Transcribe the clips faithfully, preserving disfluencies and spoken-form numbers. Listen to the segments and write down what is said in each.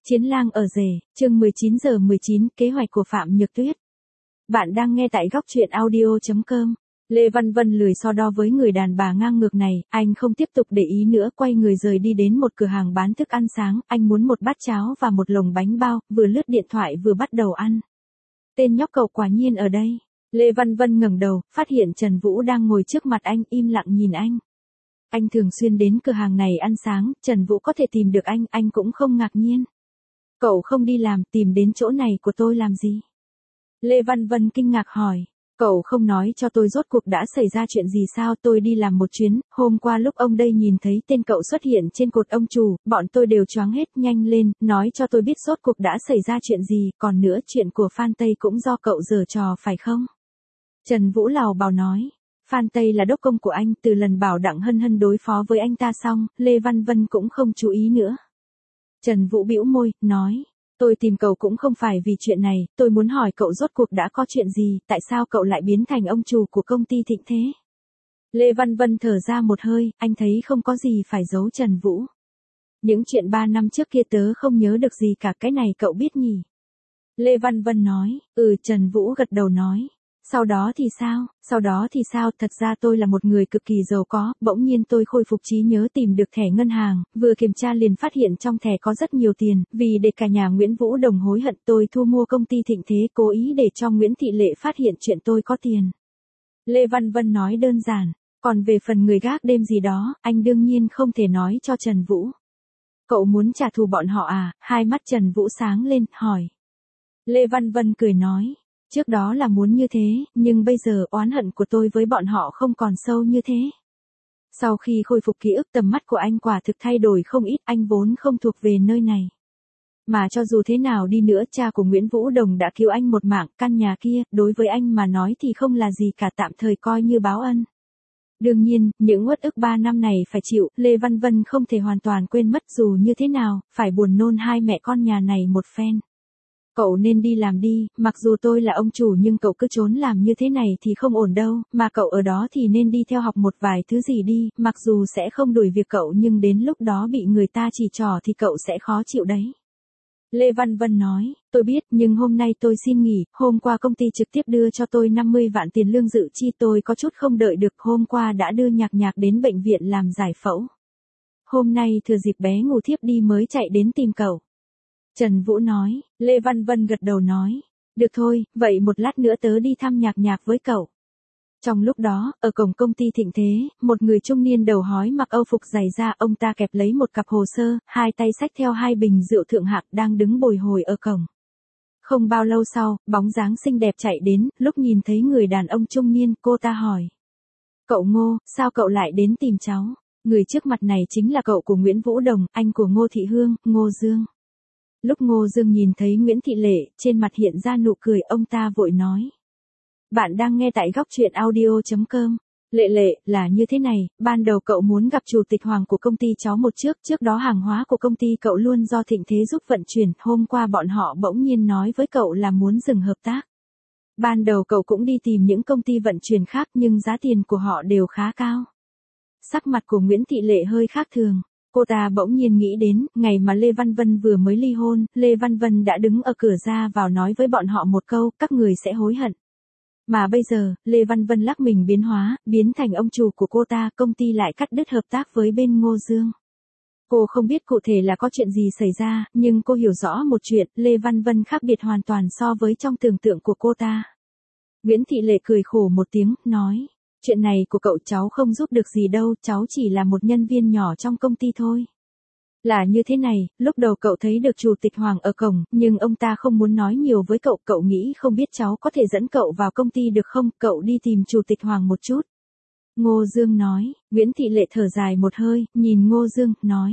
Chiến lang ở rể, chương mười chín giờ mười chín, kế hoạch của Phạm Nhược Tuyết. Bạn đang nghe tại góc truyện audio chấm com. Lê Văn Vân lười so đo với người đàn bà ngang ngược này, anh không tiếp tục để ý nữa, quay người rời đi đến một cửa hàng bán thức ăn sáng, anh muốn một bát cháo và một lồng bánh bao, vừa lướt điện thoại vừa bắt đầu ăn. Tên nhóc cậu quả nhiên ở đây. Lê Văn Vân ngẩng đầu, phát hiện Trần Vũ đang ngồi trước mặt anh, im lặng nhìn anh. Anh thường xuyên đến cửa hàng này ăn sáng, Trần Vũ có thể tìm được anh, anh cũng không ngạc nhiên. Cậu không đi làm, tìm đến chỗ này của tôi làm gì? Lê Văn Vân kinh ngạc hỏi. Cậu không nói cho tôi rốt cuộc đã xảy ra chuyện gì sao? Tôi đi làm một chuyến, hôm qua lúc ông đây nhìn thấy tên cậu xuất hiện trên cột ông chủ, bọn tôi đều choáng hết. Nhanh lên, nói cho tôi biết rốt cuộc đã xảy ra chuyện gì, còn nữa chuyện của Phan Tây cũng do cậu giở trò phải không? Trần Vũ lào bào nói. Phan Tây là đốc công của anh, từ lần bảo Đặng Hân Hân đối phó với anh ta xong, Lê Văn Vân cũng không chú ý nữa. Trần Vũ bĩu môi, nói, tôi tìm cậu cũng không phải vì chuyện này, tôi muốn hỏi cậu rốt cuộc đã có chuyện gì, tại sao cậu lại biến thành ông chủ của công ty Thịnh Thế? Lê Văn Vân thở ra một hơi, anh thấy không có gì phải giấu Trần Vũ. Những chuyện ba năm trước kia tớ không nhớ được gì cả, cái này cậu biết nhỉ? Lê Văn Vân nói, ừ. Trần Vũ gật đầu nói. Sau đó thì sao, sau đó thì sao, thật ra tôi là một người cực kỳ giàu có, bỗng nhiên tôi khôi phục trí nhớ tìm được thẻ ngân hàng, vừa kiểm tra liền phát hiện trong thẻ có rất nhiều tiền, vì để cả nhà Nguyễn Vũ Đồng hối hận tôi thu mua công ty Thịnh Thế cố ý để cho Nguyễn Thị Lệ phát hiện chuyện tôi có tiền. Lê Văn Vân nói đơn giản, còn về phần người gác đêm gì đó, anh đương nhiên không thể nói cho Trần Vũ. Cậu muốn trả thù bọn họ à? Hai mắt Trần Vũ sáng lên, hỏi. Lê Văn Vân cười nói. Trước đó là muốn như thế, nhưng bây giờ oán hận của tôi với bọn họ không còn sâu như thế. Sau khi khôi phục ký ức tầm mắt của anh quả thực thay đổi không ít, anh vốn không thuộc về nơi này. Mà cho dù thế nào đi nữa, cha của Nguyễn Vũ Đồng đã cứu anh một mạng, căn nhà kia, đối với anh mà nói thì không là gì cả, tạm thời coi như báo ân. Đương nhiên, những uất ức ba năm này phải chịu, Lê Văn Vân không thể hoàn toàn quên mất, dù như thế nào, phải buồn nôn hai mẹ con nhà này một phen. Cậu nên đi làm đi, mặc dù tôi là ông chủ nhưng cậu cứ trốn làm như thế này thì không ổn đâu, mà cậu ở đó thì nên đi theo học một vài thứ gì đi, mặc dù sẽ không đuổi việc cậu nhưng đến lúc đó bị người ta chỉ trỏ thì cậu sẽ khó chịu đấy. Lê Văn Vân nói, tôi biết nhưng hôm nay tôi xin nghỉ, hôm qua công ty trực tiếp đưa cho tôi năm mươi vạn tiền lương dự chi, tôi có chút không đợi được, hôm qua đã đưa Nhạc Nhạc đến bệnh viện làm giải phẫu. Hôm nay thừa dịp bé ngủ thiếp đi mới chạy đến tìm cậu. Trần Vũ nói, Lê Văn Vân gật đầu nói, được thôi, vậy một lát nữa tớ đi thăm Nhạc Nhạc với cậu. Trong lúc đó, ở cổng công ty Thịnh Thế, một người trung niên đầu hói mặc âu phục dày da, ông ta kẹp lấy một cặp hồ sơ, hai tay xách theo hai bình rượu thượng hạng đang đứng bồi hồi ở cổng. Không bao lâu sau, bóng dáng xinh đẹp chạy đến, lúc nhìn thấy người đàn ông trung niên, cô ta hỏi. Cậu Ngô, sao cậu lại đến tìm cháu? Người trước mặt này chính là cậu của Nguyễn Vũ Đồng, anh của Ngô Thị Hương, Ngô Dương. Lúc Ngô Dương nhìn thấy Nguyễn Thị Lệ, trên mặt hiện ra nụ cười, ông ta vội nói. Bạn đang nghe tại góc truyện audio chấm com. Lệ Lệ, là như thế này, ban đầu cậu muốn gặp chủ tịch Hoàng của công ty cháu một trước, trước đó hàng hóa của công ty cậu luôn do Thịnh Thế giúp vận chuyển, hôm qua bọn họ bỗng nhiên nói với cậu là muốn dừng hợp tác. Ban đầu cậu cũng đi tìm những công ty vận chuyển khác nhưng giá tiền của họ đều khá cao. Sắc mặt của Nguyễn Thị Lệ hơi khác thường. Cô ta bỗng nhiên nghĩ đến, ngày mà Lê Văn Vân vừa mới ly hôn, Lê Văn Vân đã đứng ở cửa ra vào nói với bọn họ một câu, các người sẽ hối hận. Mà bây giờ, Lê Văn Vân lắc mình biến hóa, biến thành ông chủ của cô ta, công ty lại cắt đứt hợp tác với bên Ngô Dương. Cô không biết cụ thể là có chuyện gì xảy ra, nhưng cô hiểu rõ một chuyện, Lê Văn Vân khác biệt hoàn toàn so với trong tưởng tượng của cô ta. Nguyễn Thị Lệ cười khổ một tiếng, nói. Chuyện này của cậu cháu không giúp được gì đâu, cháu chỉ là một nhân viên nhỏ trong công ty thôi. Là như thế này, lúc đầu cậu thấy được chủ tịch Hoàng ở cổng, nhưng ông ta không muốn nói nhiều với cậu, cậu nghĩ không biết cháu có thể dẫn cậu vào công ty được không, cậu đi tìm chủ tịch Hoàng một chút. Ngô Dương nói, Nguyễn Thị Lệ thở dài một hơi, nhìn Ngô Dương, nói.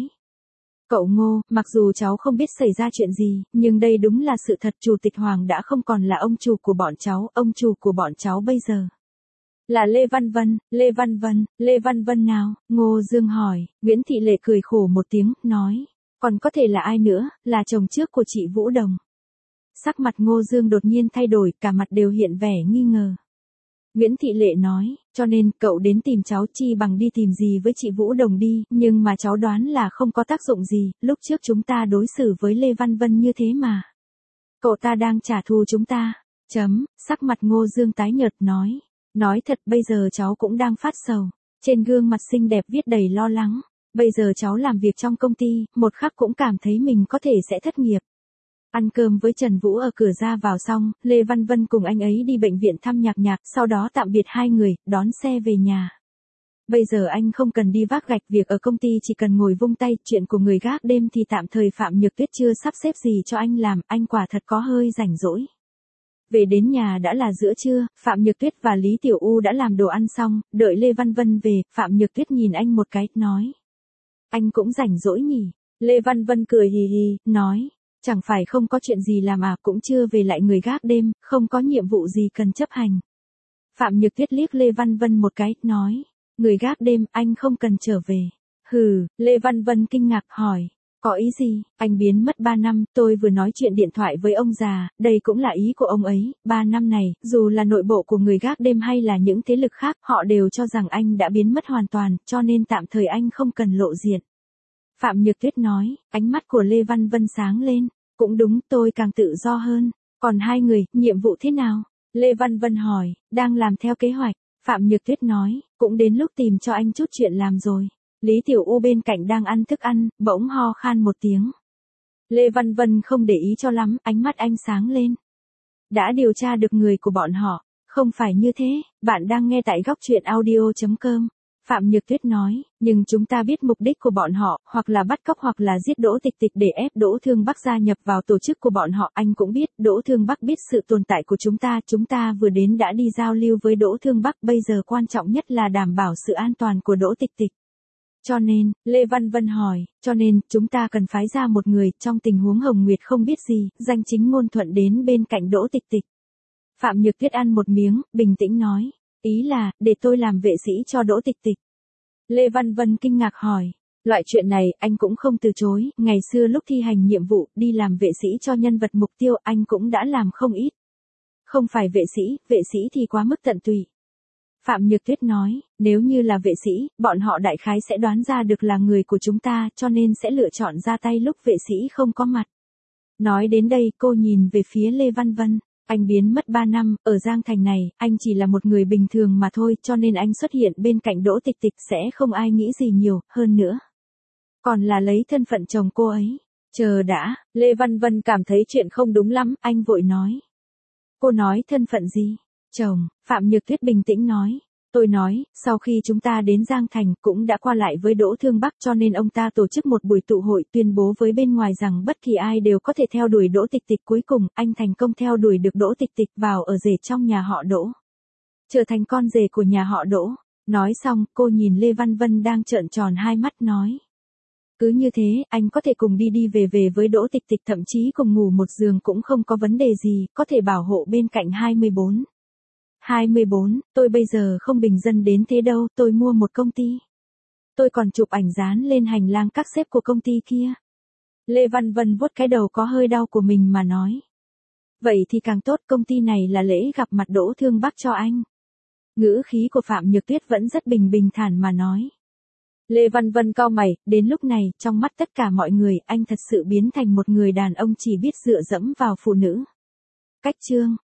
Cậu Ngô, mặc dù cháu không biết xảy ra chuyện gì, nhưng đây đúng là sự thật, chủ tịch Hoàng đã không còn là ông chủ của bọn cháu, ông chủ của bọn cháu bây giờ. Là Lê Văn Vân, Lê Văn Vân, Lê Văn Vân nào? Ngô Dương hỏi, Nguyễn Thị Lệ cười khổ một tiếng, nói, còn có thể là ai nữa, là chồng trước của chị Vũ Đồng. Sắc mặt Ngô Dương đột nhiên thay đổi, cả mặt đều hiện vẻ nghi ngờ. Nguyễn Thị Lệ nói, cho nên cậu đến tìm cháu chi bằng đi tìm gì với chị Vũ Đồng đi, nhưng mà cháu đoán là không có tác dụng gì, lúc trước chúng ta đối xử với Lê Văn Vân như thế mà. Cậu ta đang trả thù chúng ta. Chấm, sắc mặt Ngô Dương tái nhợt nói. Nói thật bây giờ cháu cũng đang phát sầu. Trên gương mặt xinh đẹp viết đầy lo lắng. Bây giờ cháu làm việc trong công ty, một khắc cũng cảm thấy mình có thể sẽ thất nghiệp. Ăn cơm với Trần Vũ ở cửa ra vào xong, Lê Văn Vân cùng anh ấy đi bệnh viện thăm Nhạc Nhạc, sau đó tạm biệt hai người, đón xe về nhà. Bây giờ anh không cần đi vác gạch, việc ở công ty chỉ cần ngồi vung tay, chuyện của người gác đêm thì tạm thời Phạm Nhược Tuyết chưa sắp xếp gì cho anh làm, anh quả thật có hơi rảnh rỗi. Về đến nhà đã là giữa trưa, Phạm Nhược Tuyết và Lý Tiểu U đã làm đồ ăn xong, đợi Lê Văn Vân về, Phạm Nhược Tuyết nhìn anh một cái, nói. Anh cũng rảnh rỗi nhỉ? Lê Văn Vân cười hì hì, nói. Chẳng phải không có chuyện gì làm à, cũng chưa về lại người gác đêm, không có nhiệm vụ gì cần chấp hành. Phạm Nhược Tuyết liếc Lê Văn Vân một cái, nói. Người gác đêm, anh không cần trở về. Hừ, Lê Văn Vân kinh ngạc hỏi. Có ý gì, anh biến mất ba năm, tôi vừa nói chuyện điện thoại với ông già, đây cũng là ý của ông ấy, ba năm này, dù là nội bộ của người gác đêm hay là những thế lực khác, họ đều cho rằng anh đã biến mất hoàn toàn, cho nên tạm thời anh không cần lộ diện. Phạm Nhược Tuyết nói, ánh mắt của Lê Văn Vân sáng lên, cũng đúng, tôi càng tự do hơn, còn hai người, nhiệm vụ thế nào? Lê Văn Vân hỏi, đang làm theo kế hoạch, Phạm Nhược Tuyết nói, cũng đến lúc tìm cho anh chút chuyện làm rồi. Lý Tiểu U bên cạnh đang ăn thức ăn, bỗng ho khan một tiếng. Lê Văn Vân không để ý cho lắm, ánh mắt anh sáng lên. Đã điều tra được người của bọn họ, không phải như thế, bạn đang nghe tại góc truyện audio chấm com. Phạm Nhược Tuyết nói, nhưng chúng ta biết mục đích của bọn họ, hoặc là bắt cóc hoặc là giết Đỗ Tịch Tịch để ép Đỗ Thương Bắc gia nhập vào tổ chức của bọn họ. Anh cũng biết, Đỗ Thương Bắc biết sự tồn tại của chúng ta, chúng ta vừa đến đã đi giao lưu với Đỗ Thương Bắc, bây giờ quan trọng nhất là đảm bảo sự an toàn của Đỗ Tịch Tịch. Cho nên, Lê Văn Vân hỏi, cho nên, chúng ta cần phái ra một người, trong tình huống Hồng Nguyệt không biết gì, danh chính ngôn thuận đến bên cạnh Đỗ Tịch Tịch. Phạm Nhược Tuyết ăn một miếng, bình tĩnh nói, ý là, để tôi làm vệ sĩ cho Đỗ Tịch Tịch. Lê Văn Vân kinh ngạc hỏi, loại chuyện này, anh cũng không từ chối, ngày xưa lúc thi hành nhiệm vụ, đi làm vệ sĩ cho nhân vật mục tiêu, anh cũng đã làm không ít. Không phải vệ sĩ, vệ sĩ thì quá mức tận tụy. Phạm Nhược Tuyết nói, nếu như là vệ sĩ, bọn họ đại khái sẽ đoán ra được là người của chúng ta, cho nên sẽ lựa chọn ra tay lúc vệ sĩ không có mặt. Nói đến đây, cô nhìn về phía Lê Văn Vân, anh biến mất ba năm, ở Giang Thành này, anh chỉ là một người bình thường mà thôi, cho nên anh xuất hiện bên cạnh Đỗ Tịch Tịch sẽ không ai nghĩ gì nhiều, hơn nữa. Còn là lấy thân phận chồng cô ấy. Chờ đã, Lê Văn Vân cảm thấy chuyện không đúng lắm, anh vội nói. Cô nói thân phận gì? Chồng, Phạm Nhược Tuyết bình tĩnh nói. Tôi nói, sau khi chúng ta đến Giang Thành cũng đã qua lại với Đỗ Thương Bắc cho nên ông ta tổ chức một buổi tụ hội tuyên bố với bên ngoài rằng bất kỳ ai đều có thể theo đuổi Đỗ Tịch Tịch, cuối cùng anh thành công theo đuổi được Đỗ Tịch Tịch vào ở rể trong nhà họ Đỗ. Trở thành con rể của nhà họ Đỗ. Nói xong, cô nhìn Lê Văn Vân đang trợn tròn hai mắt nói. Cứ như thế, anh có thể cùng đi đi về về với Đỗ Tịch Tịch, thậm chí cùng ngủ một giường cũng không có vấn đề gì, có thể bảo hộ bên cạnh hai mươi bốn. hai mươi bốn, tôi bây giờ không bình dân đến thế đâu, tôi mua một công ty. Tôi còn chụp ảnh dán lên hành lang các sếp của công ty kia. Lê Văn Vân vuốt cái đầu có hơi đau của mình mà nói. Vậy thì càng tốt, công ty này là lễ gặp mặt Đỗ Thương Bắc cho anh. Ngữ khí của Phạm Nhược Tuyết vẫn rất bình bình thản mà nói. Lê Văn Vân cau mày, đến lúc này, trong mắt tất cả mọi người, anh thật sự biến thành một người đàn ông chỉ biết dựa dẫm vào phụ nữ. Cách chương